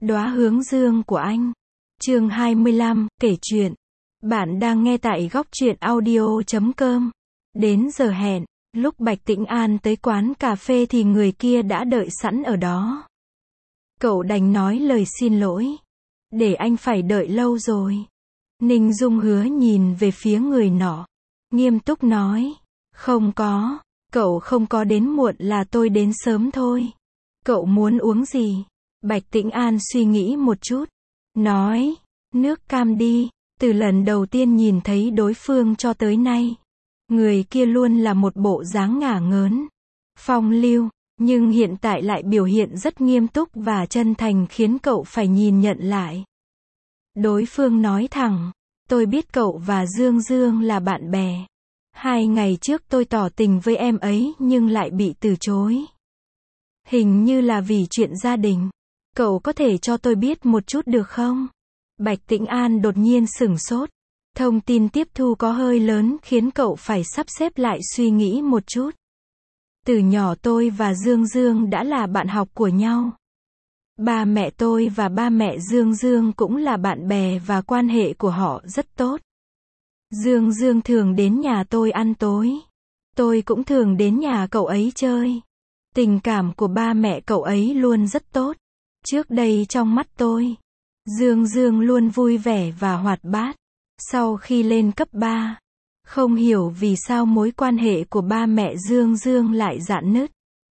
Đóa hướng dương của anh. Chương 25, kể chuyện. Bạn đang nghe tại góc truyện audio.com. Đến giờ hẹn, lúc Bạch Tĩnh An tới quán cà phê thì người kia đã đợi sẵn ở đó. Cậu đành nói lời xin lỗi. Để anh phải đợi lâu rồi. Ninh Dung Hứa nhìn về phía người nọ. Nghiêm túc nói. Không có, cậu không có đến muộn là tôi đến sớm thôi. Cậu muốn uống gì? Bạch Tĩnh An suy nghĩ một chút. Nói, nước cam đi. Từ lần đầu tiên nhìn thấy đối phương cho tới nay, người kia luôn là một bộ dáng ngả ngớn, phong lưu, nhưng hiện tại lại biểu hiện rất nghiêm túc và chân thành khiến cậu phải nhìn nhận lại. Đối phương nói thẳng, tôi biết cậu và Dương Dương là bạn bè. 2 ngày trước tôi tỏ tình với em ấy nhưng lại bị từ chối. Hình như là vì chuyện gia đình. Cậu có thể cho tôi biết một chút được không? Bạch Tĩnh An đột nhiên sửng sốt. Thông tin tiếp thu có hơi lớn khiến cậu phải sắp xếp lại suy nghĩ một chút. Từ nhỏ tôi và Dương Dương đã là bạn học của nhau. Ba mẹ tôi và ba mẹ Dương Dương cũng là bạn bè và quan hệ của họ rất tốt. Dương Dương thường đến nhà tôi ăn tối. Tôi cũng thường đến nhà cậu ấy chơi. Tình cảm của ba mẹ cậu ấy luôn rất tốt. Trước đây trong mắt tôi, Dương Dương luôn vui vẻ và hoạt bát. Sau khi lên cấp 3, không hiểu vì sao mối quan hệ của ba mẹ Dương Dương lại rạn nứt.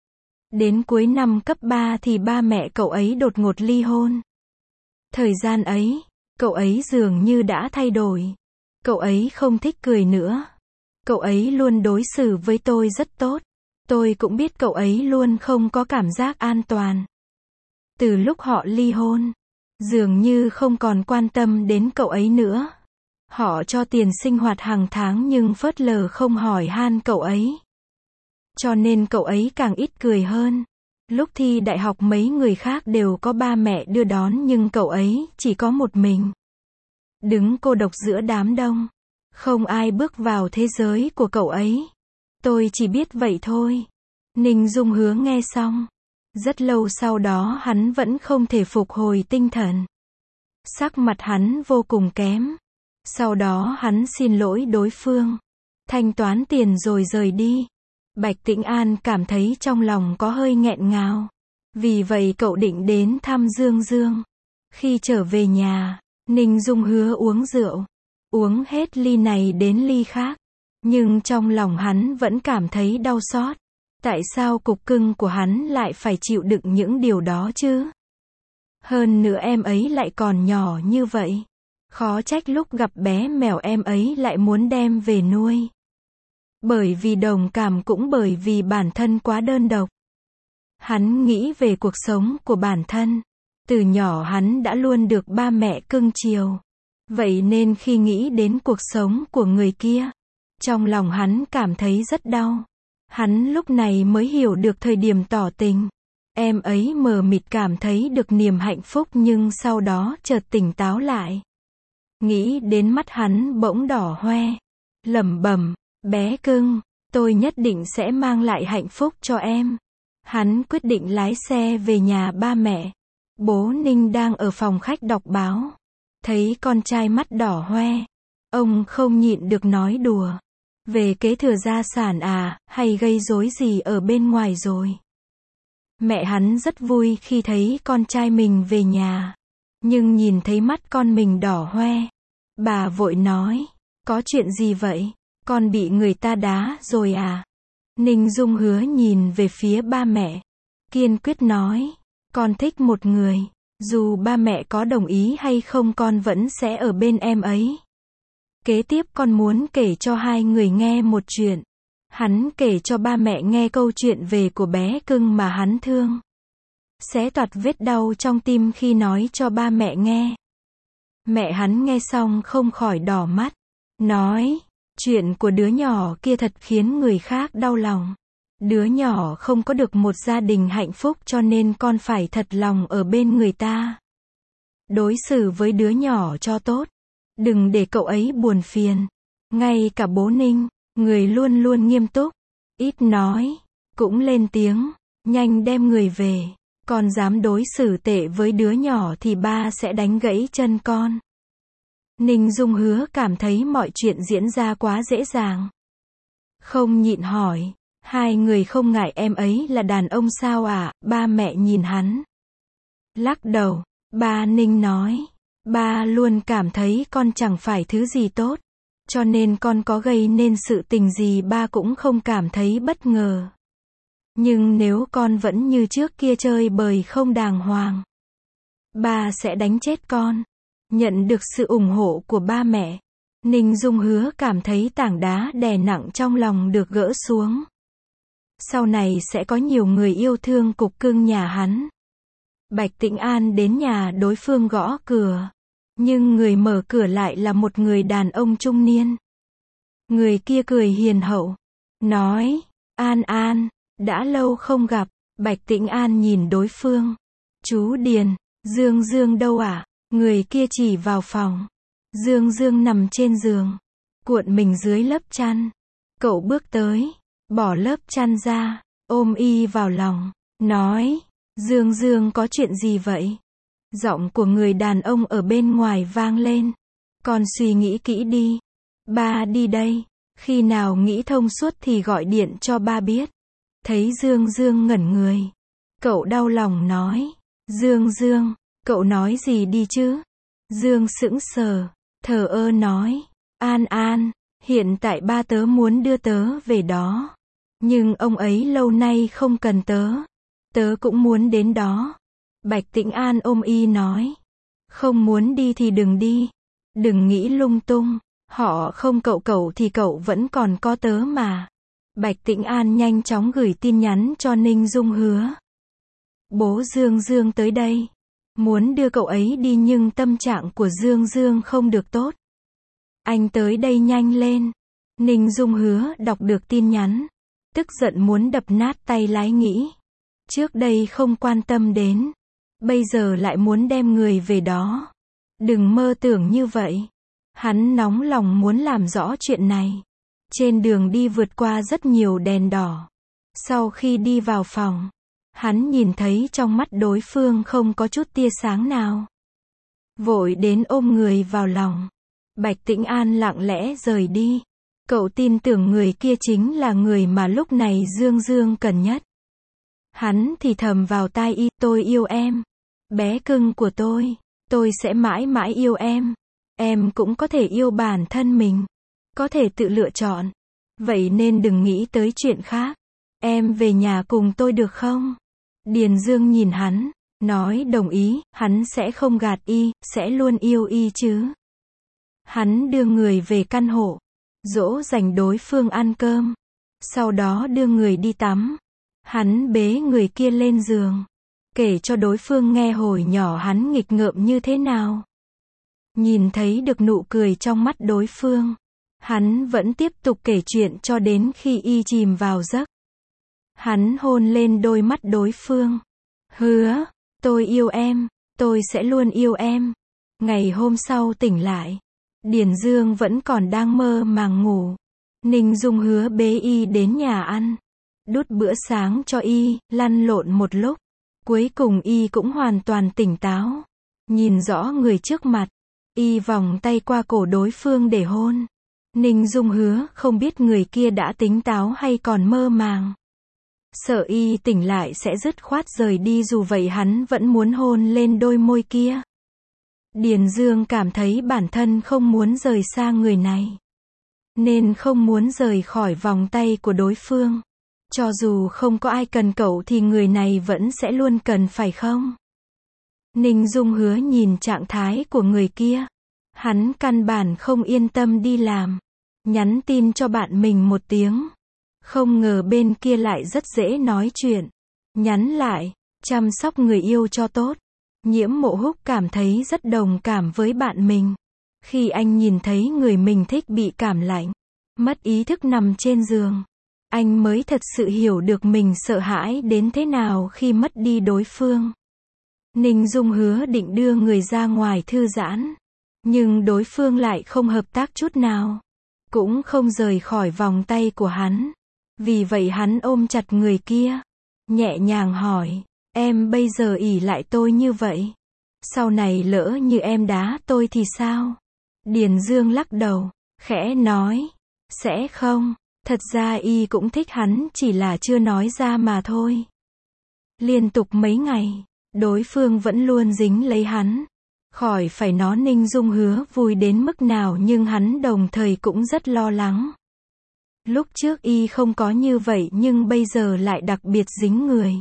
Đến cuối năm cấp 3 thì ba mẹ cậu ấy đột ngột ly hôn. Thời gian ấy, cậu ấy dường như đã thay đổi. Cậu ấy không thích cười nữa. Cậu ấy luôn đối xử với tôi rất tốt. Tôi cũng biết cậu ấy luôn không có cảm giác an toàn. Từ lúc họ ly hôn, dường như không còn quan tâm đến cậu ấy nữa. Họ cho tiền sinh hoạt hàng tháng nhưng phớt lờ không hỏi han cậu ấy. Cho nên cậu ấy càng ít cười hơn. Lúc thi đại học mấy người khác đều có ba mẹ đưa đón nhưng cậu ấy chỉ có một mình. Đứng cô độc giữa đám đông. Không ai bước vào thế giới của cậu ấy. Tôi chỉ biết vậy thôi. Ninh Dung Hứa nghe xong. Rất lâu sau đó hắn vẫn không thể phục hồi tinh thần. Sắc mặt hắn vô cùng kém. Sau đó hắn xin lỗi đối phương. Thanh toán tiền rồi rời đi. Bạch Tĩnh An cảm thấy trong lòng có hơi nghẹn ngào. Vì vậy cậu định đến thăm Dương Dương. Khi trở về nhà, Ninh Dung Hứa uống rượu. Uống hết ly này đến ly khác. Nhưng trong lòng hắn vẫn cảm thấy đau xót. Tại sao cục cưng của hắn lại phải chịu đựng những điều đó chứ? Hơn nữa em ấy lại còn nhỏ như vậy. Khó trách lúc gặp bé mèo em ấy lại muốn đem về nuôi. Bởi vì đồng cảm cũng bởi vì bản thân quá đơn độc. Hắn nghĩ về cuộc sống của bản thân. Từ nhỏ hắn đã luôn được ba mẹ cưng chiều. Vậy nên khi nghĩ đến cuộc sống của người kia, trong lòng hắn cảm thấy rất đau. Hắn lúc này mới hiểu được thời điểm tỏ tình. Em ấy mờ mịt cảm thấy được niềm hạnh phúc nhưng sau đó chợt tỉnh táo lại. Nghĩ đến mắt hắn bỗng đỏ hoe. Lẩm bẩm, bé cưng, tôi nhất định sẽ mang lại hạnh phúc cho em. Hắn quyết định lái xe về nhà ba mẹ. Bố Ninh đang ở phòng khách đọc báo. Thấy con trai mắt đỏ hoe. Ông không nhịn được nói đùa. Về kế thừa gia sản à, hay gây rối gì ở bên ngoài rồi? Mẹ hắn rất vui khi thấy con trai mình về nhà. Nhưng nhìn thấy mắt con mình đỏ hoe. Bà vội nói, có chuyện gì vậy? Con bị người ta đá rồi à? Ninh Dung Hứa nhìn về phía ba mẹ. Kiên quyết nói, con thích một người. Dù ba mẹ có đồng ý hay không con vẫn sẽ ở bên em ấy. Kế tiếp con muốn kể cho hai người nghe một chuyện. Hắn kể cho ba mẹ nghe câu chuyện về của bé cưng mà hắn thương. Xé toạc vết đau trong tim khi nói cho ba mẹ nghe. Mẹ hắn nghe xong không khỏi đỏ mắt. Nói, chuyện của đứa nhỏ kia thật khiến người khác đau lòng. Đứa nhỏ không có được một gia đình hạnh phúc cho nên con phải thật lòng ở bên người ta. Đối xử với đứa nhỏ cho tốt. Đừng để cậu ấy buồn phiền. Ngay cả bố Ninh, người luôn luôn nghiêm túc, ít nói, cũng lên tiếng, nhanh đem người về. Con dám đối xử tệ với đứa nhỏ thì ba sẽ đánh gãy chân con. Ninh Dung Hứa cảm thấy mọi chuyện diễn ra quá dễ dàng. Không nhịn hỏi, hai người không ngại em ấy là đàn ông sao ạ? Ba mẹ nhìn hắn. Lắc đầu, ba Ninh nói, ba luôn cảm thấy con chẳng phải thứ gì tốt. Cho nên con có gây nên sự tình gì ba cũng không cảm thấy bất ngờ. Nhưng nếu con vẫn như trước kia chơi bời không đàng hoàng, ba sẽ đánh chết con. Nhận được sự ủng hộ của ba mẹ, Ninh Dung Hứa cảm thấy tảng đá đè nặng trong lòng được gỡ xuống. Sau này sẽ có nhiều người yêu thương cục cưng nhà hắn. Bạch Tĩnh An đến nhà đối phương gõ cửa. Nhưng người mở cửa lại là một người đàn ông trung niên. Người kia cười hiền hậu, nói, An An, đã lâu không gặp. Bạch Tĩnh An nhìn đối phương. Chú Điền, Dương Dương đâu ạ? Người kia chỉ vào phòng. Dương Dương nằm trên giường, cuộn mình dưới lớp chăn. Cậu bước tới, bỏ lớp chăn ra, ôm y vào lòng, nói, Dương Dương có chuyện gì vậy? Giọng của người đàn ông ở bên ngoài vang lên. Con suy nghĩ kỹ đi. Ba đi đây. Khi nào nghĩ thông suốt thì gọi điện cho ba biết. Thấy Dương Dương ngẩn người. Cậu đau lòng nói. Dương Dương, cậu nói gì đi chứ? Dương sững sờ, thờ ơ nói. An An, hiện tại ba tớ muốn đưa tớ về đó. Nhưng ông ấy lâu nay không cần tớ. Tớ cũng muốn đến đó. Bạch Tĩnh An ôm y nói. Không muốn đi thì đừng đi. Đừng nghĩ lung tung. Họ không cậu thì cậu vẫn còn có tớ mà. Bạch Tĩnh An nhanh chóng gửi tin nhắn cho Ninh Dung Hứa. Bố Dương Dương tới đây. Muốn đưa cậu ấy đi nhưng tâm trạng của Dương Dương không được tốt. Anh tới đây nhanh lên. Ninh Dung Hứa đọc được tin nhắn. Tức giận muốn đập nát tay lái nghĩ. Trước đây không quan tâm đến. Bây giờ lại muốn đem người về đó. Đừng mơ tưởng như vậy. Hắn nóng lòng muốn làm rõ chuyện này. Trên đường đi vượt qua rất nhiều đèn đỏ. Sau khi đi vào phòng, hắn nhìn thấy trong mắt đối phương không có chút tia sáng nào. Vội đến ôm người vào lòng. Bạch Tĩnh An lặng lẽ rời đi. Cậu tin tưởng người kia chính là người mà lúc này Dương Dương cần nhất. Hắn thì thầm vào tai y, tôi yêu em. Bé cưng của tôi sẽ mãi mãi yêu em. Em cũng có thể yêu bản thân mình. Có thể tự lựa chọn. Vậy nên đừng nghĩ tới chuyện khác. Em về nhà cùng tôi được không? Điền Dương nhìn hắn, nói đồng ý, hắn sẽ không gạt y, sẽ luôn yêu y chứ. Hắn đưa người về căn hộ, dỗ dành đối phương ăn cơm. Sau đó đưa người đi tắm. Hắn bế người kia lên giường. Kể cho đối phương nghe hồi nhỏ hắn nghịch ngợm như thế nào. Nhìn thấy được nụ cười trong mắt đối phương. Hắn vẫn tiếp tục kể chuyện cho đến khi y chìm vào giấc. Hắn hôn lên đôi mắt đối phương. Hứa, tôi yêu em, tôi sẽ luôn yêu em. Ngày hôm sau tỉnh lại. Điền Dương vẫn còn đang mơ màng ngủ. Ninh Dung Hứa bế y đến nhà ăn. Đút bữa sáng cho y, lăn lộn một lúc. Cuối cùng y cũng hoàn toàn tỉnh táo. Nhìn rõ người trước mặt. Y vòng tay qua cổ đối phương để hôn. Ninh Dung Hứa không biết người kia đã tỉnh táo hay còn mơ màng. Sợ y tỉnh lại sẽ dứt khoát rời đi, dù vậy hắn vẫn muốn hôn lên đôi môi kia. Điền Dương cảm thấy bản thân không muốn rời xa người này. Nên không muốn rời khỏi vòng tay của đối phương. Cho dù không có ai cần cậu thì người này vẫn sẽ luôn cần phải không? Ninh Dung Hứa nhìn trạng thái của người kia. Hắn căn bản không yên tâm đi làm. Nhắn tin cho bạn mình một tiếng. Không ngờ bên kia lại rất dễ nói chuyện. Nhắn lại, chăm sóc người yêu cho tốt. Nhiễm Mộ Húc cảm thấy rất đồng cảm với bạn mình. Khi anh nhìn thấy người mình thích bị cảm lạnh, mất ý thức nằm trên giường, anh mới thật sự hiểu được mình sợ hãi đến thế nào khi mất đi đối phương. Ninh Dung Hứa định đưa người ra ngoài thư giãn. Nhưng đối phương lại không hợp tác chút nào. Cũng không rời khỏi vòng tay của hắn. Vì vậy hắn ôm chặt người kia. Nhẹ nhàng hỏi, Em bây giờ ỷ lại tôi như vậy. Sau này lỡ như em đá tôi thì sao? Điền Dương lắc đầu, khẽ nói, sẽ không, thật ra y cũng thích hắn, chỉ là chưa nói ra mà thôi. Liên tục mấy ngày, đối phương vẫn luôn dính lấy hắn. Khỏi phải nói Ninh Dung Hứa vui đến mức nào, nhưng hắn đồng thời cũng rất lo lắng. Lúc trước y không có như vậy nhưng bây giờ lại đặc biệt dính người.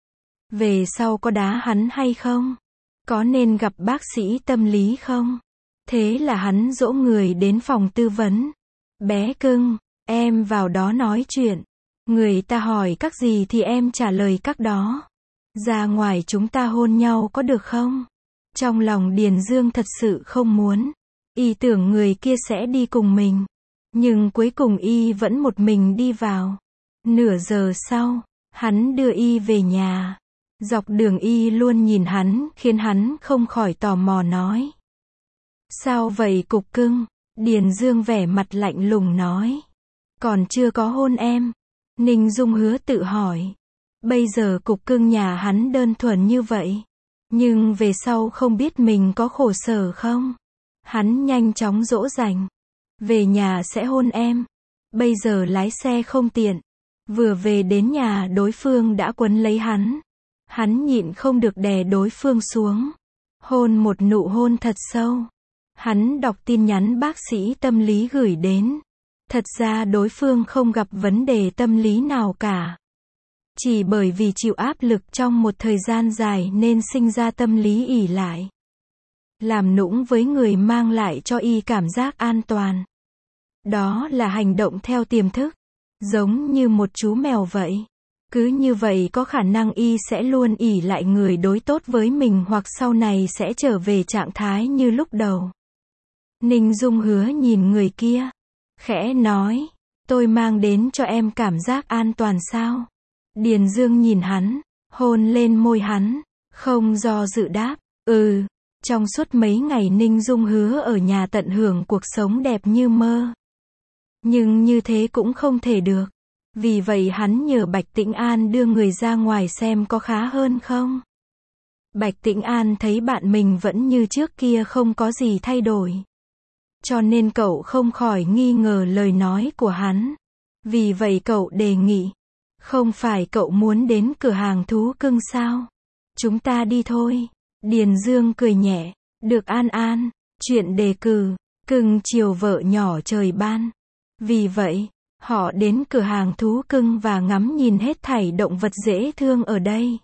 Về sau có đá hắn hay không? Có nên gặp bác sĩ tâm lý không? Thế là hắn dỗ người đến phòng tư vấn. Bé cưng, em vào đó nói chuyện. Người ta hỏi các gì thì em trả lời các đó. Ra ngoài chúng ta hôn nhau có được không? Trong lòng Điền Dương thật sự không muốn. Y tưởng người kia sẽ đi cùng mình. Nhưng cuối cùng y vẫn một mình đi vào. Nửa giờ sau, hắn đưa y về nhà. Dọc đường y luôn nhìn hắn, khiến hắn không khỏi tò mò nói. Sao vậy cục cưng? Điền Dương vẻ mặt lạnh lùng nói. Còn chưa có hôn em. Ninh Dung Hứa tự hỏi. Bây giờ cục cưng nhà hắn đơn thuần như vậy. Nhưng về sau không biết mình có khổ sở không? Hắn nhanh chóng dỗ dành. Về nhà sẽ hôn em. Bây giờ lái xe không tiện. Vừa về đến nhà đối phương đã quấn lấy hắn. Hắn nhịn không được đè đối phương xuống. Hôn một nụ hôn thật sâu. Hắn đọc tin nhắn bác sĩ tâm lý gửi đến. Thật ra đối phương không gặp vấn đề tâm lý nào cả. Chỉ bởi vì chịu áp lực trong một thời gian dài nên sinh ra tâm lý ỷ lại. Làm nũng với người mang lại cho y cảm giác an toàn. Đó là hành động theo tiềm thức. Giống như một chú mèo vậy. Cứ như vậy có khả năng y sẽ luôn ỷ lại người đối tốt với mình, hoặc sau này sẽ trở về trạng thái như lúc đầu. Ninh Dung Hứa nhìn người kia. Khẽ nói. Tôi mang đến cho em cảm giác an toàn sao? Điền Dương nhìn hắn. Hôn lên môi hắn. Không do dự đáp. Ừ. Trong suốt mấy ngày Ninh Dung Hứa ở nhà tận hưởng cuộc sống đẹp như mơ. Nhưng như thế cũng không thể được. Vì vậy hắn nhờ Bạch Tĩnh An đưa người ra ngoài xem có khá hơn không. Bạch Tĩnh An thấy bạn mình vẫn như trước kia, không có gì thay đổi. Cho nên cậu không khỏi nghi ngờ lời nói của hắn. Vì vậy cậu đề nghị. Không phải cậu muốn đến cửa hàng thú cưng sao? Chúng ta đi thôi. Điền Dương cười nhẹ. Được An An. Chuyện đề cử. Cưng chiều vợ nhỏ trời ban. Vì vậy, họ đến cửa hàng thú cưng và ngắm nhìn hết thảy động vật dễ thương ở đây.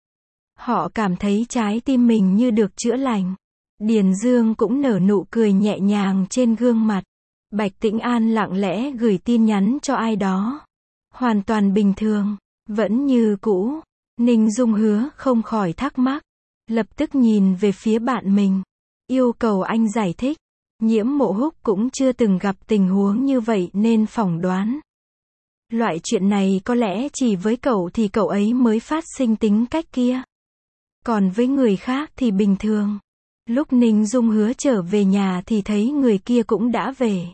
Họ cảm thấy trái tim mình như được chữa lành. Điền Dương cũng nở nụ cười nhẹ nhàng trên gương mặt. Bạch Tĩnh An lặng lẽ gửi tin nhắn cho ai đó. Hoàn toàn bình thường, vẫn như cũ. Ninh Dung Hứa không khỏi thắc mắc. Lập tức nhìn về phía bạn mình. Yêu cầu anh giải thích. Nhiễm Mộ Húc cũng chưa từng gặp tình huống như vậy nên phỏng đoán. Loại chuyện này có lẽ chỉ với cậu thì cậu ấy mới phát sinh tính cách kia. Còn với người khác thì bình thường. Lúc Ninh Dung Hứa trở về nhà thì thấy người kia cũng đã về.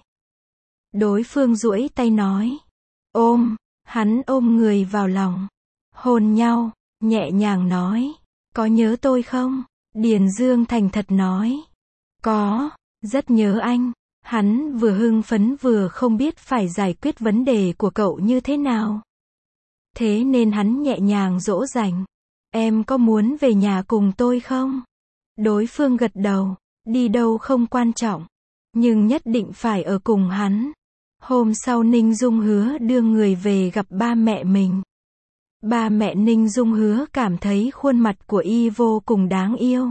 Đối phương duỗi tay nói. Ôm, hắn ôm người vào lòng. Hôn nhau, nhẹ nhàng nói. Có nhớ tôi không? Điền Dương thành thật nói. Có, rất nhớ anh. Hắn vừa hưng phấn vừa không biết phải giải quyết vấn đề của cậu như thế nào. Thế nên hắn nhẹ nhàng dỗ dành. Em có muốn về nhà cùng tôi không? Đối phương gật đầu. Đi đâu không quan trọng. Nhưng nhất định phải ở cùng hắn. Hôm sau Ninh Dung Hứa đưa người về gặp ba mẹ mình. Ba mẹ Ninh Dung Hứa cảm thấy khuôn mặt của y vô cùng đáng yêu.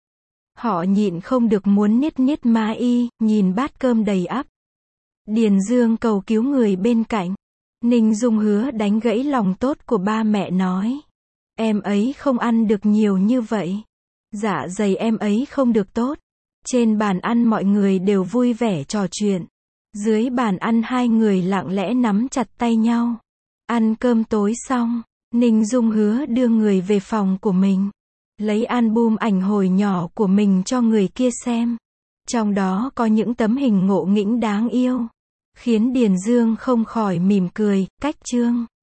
Họ nhịn không được muốn niết niết má y, nhìn bát cơm đầy ắp. Điền Dương cầu cứu người bên cạnh. Ninh Dung Hứa đánh gãy lòng tốt của ba mẹ nói. Em ấy không ăn được nhiều như vậy. Dạ dày em ấy không được tốt. Trên bàn ăn mọi người đều vui vẻ trò chuyện. Dưới bàn ăn hai người lặng lẽ nắm chặt tay nhau. Ăn cơm tối xong, Ninh Dung Hứa đưa người về phòng của mình. Lấy album ảnh hồi nhỏ của mình cho người kia xem. Trong đó có những tấm hình ngộ nghĩnh đáng yêu. Khiến Điền Dương không khỏi mỉm cười, cách chương.